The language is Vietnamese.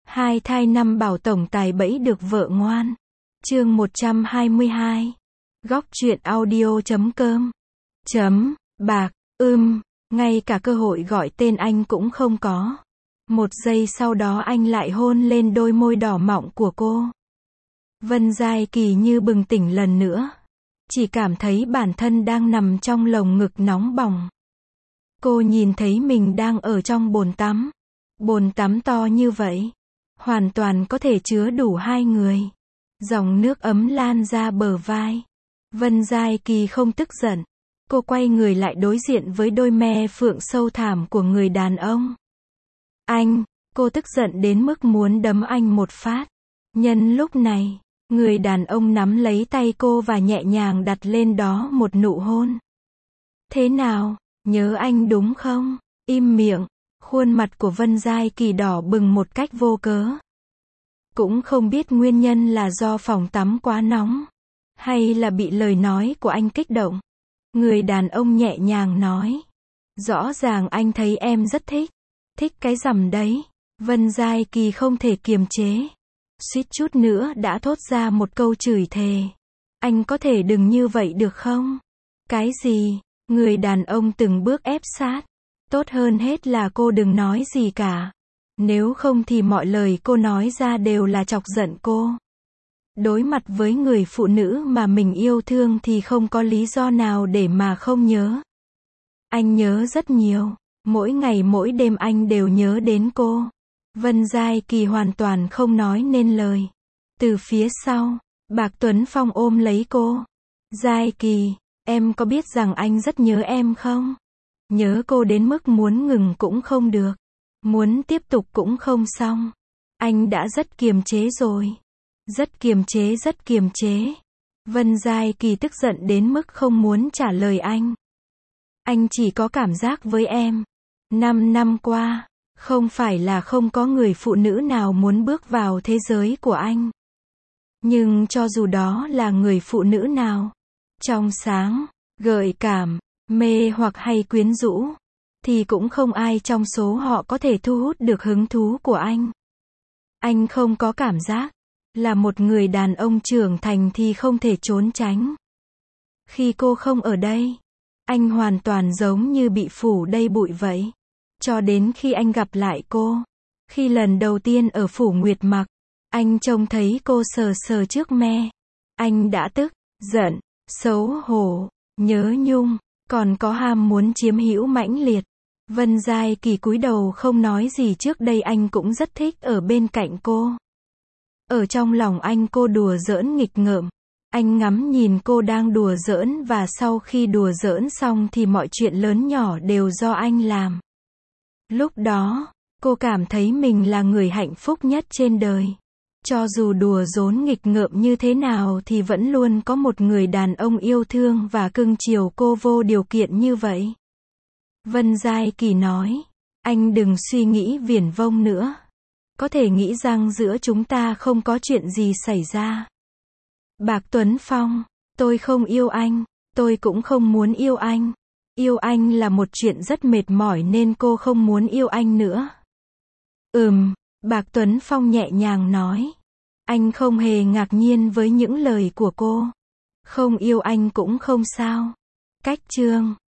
Hai thai năm bảo tổng tài bẫy được vợ ngoan. Chương 122. Góc truyện audio.com. Bạc, ngay cả cơ hội gọi tên anh cũng không có. Một giây sau đó anh lại hôn lên đôi môi đỏ mọng của cô. Vân Giai Kỳ như bừng tỉnh lần nữa. Chỉ cảm thấy bản thân đang nằm trong lồng ngực nóng bỏng. Cô nhìn thấy mình đang ở trong bồn tắm. Bồn tắm to như vậy. Hoàn toàn có thể chứa đủ hai người. Dòng nước ấm lan ra bờ vai. Vân Giai Kỳ không tức giận. Cô quay người lại đối diện với đôi me phượng sâu thẳm của người đàn ông. Cô tức giận đến mức muốn đấm anh một phát. Nhân lúc này, người đàn ông nắm lấy tay cô và nhẹ nhàng đặt lên đó một nụ hôn. Thế nào, nhớ anh đúng không? Im miệng. Khuôn mặt của Vân Giai Kỳ đỏ bừng một cách vô cớ. Cũng không biết nguyên nhân là do phòng tắm quá nóng, hay là bị lời nói của anh kích động. Người đàn ông nhẹ nhàng nói. Rõ ràng anh thấy em rất thích. Thích cái rằm đấy. Vân Giai Kỳ không thể kiềm chế. Suýt chút nữa đã thốt ra một câu chửi thề. Anh có thể đừng như vậy được không? Cái gì? Người đàn ông từng bước ép sát. Tốt hơn hết là cô đừng nói gì cả. Nếu không thì mọi lời cô nói ra đều là chọc giận cô. Đối mặt với người phụ nữ mà mình yêu thương thì không có lý do nào để mà không nhớ. Anh nhớ rất nhiều. Mỗi ngày mỗi đêm anh đều nhớ đến cô. Vân Giai Kỳ hoàn toàn không nói nên lời. Từ phía sau, Bạc Tuấn Phong ôm lấy cô. Giai Kỳ, em có biết rằng anh rất nhớ em không? Nhớ cô đến mức muốn ngừng cũng không được. Muốn tiếp tục cũng không xong. Anh đã rất kiềm chế rồi. Rất kiềm chế. Vân Giai Kỳ tức giận đến mức không muốn trả lời anh. Anh chỉ có cảm giác với em. 5 năm qua, không phải là không có người phụ nữ nào muốn bước vào thế giới của anh. Nhưng cho dù đó là người phụ nữ nào, trong sáng, gợi cảm, mê hoặc hay quyến rũ, thì cũng không ai trong số họ có thể thu hút được hứng thú của anh. Anh không có cảm giác. Là một người đàn ông trưởng thành thì không thể trốn tránh. Khi cô không ở đây, anh hoàn toàn giống như bị phủ đầy bụi vậy. Cho đến khi anh gặp lại cô. Khi lần đầu tiên ở Phủ Nguyệt Mặc, anh trông thấy cô sờ sờ trước me. Anh đã tức, giận, xấu hổ, nhớ nhung, còn có ham muốn chiếm hữu mãnh liệt. Vân Giai Kỳ cúi đầu không nói gì. Trước đây anh cũng rất thích ở bên cạnh cô. Ở trong lòng anh cô đùa giỡn nghịch ngợm. Anh ngắm nhìn cô đang đùa giỡn và sau khi đùa giỡn xong thì mọi chuyện lớn nhỏ đều do anh làm. Lúc đó, cô cảm thấy mình là người hạnh phúc nhất trên đời. Cho dù đùa giỡn nghịch ngợm như thế nào thì vẫn luôn có một người đàn ông yêu thương và cưng chiều cô vô điều kiện như vậy. Vân Giai Kỳ nói, anh đừng suy nghĩ viển vông nữa. Có thể nghĩ rằng giữa chúng ta không có chuyện gì xảy ra. Bạc Tuấn Phong, tôi không yêu anh, tôi cũng không muốn yêu anh. Yêu anh là một chuyện rất mệt mỏi nên cô không muốn yêu anh nữa. Bạc Tuấn Phong nhẹ nhàng nói. Anh không hề ngạc nhiên với những lời của cô. Không yêu anh cũng không sao. Cách chương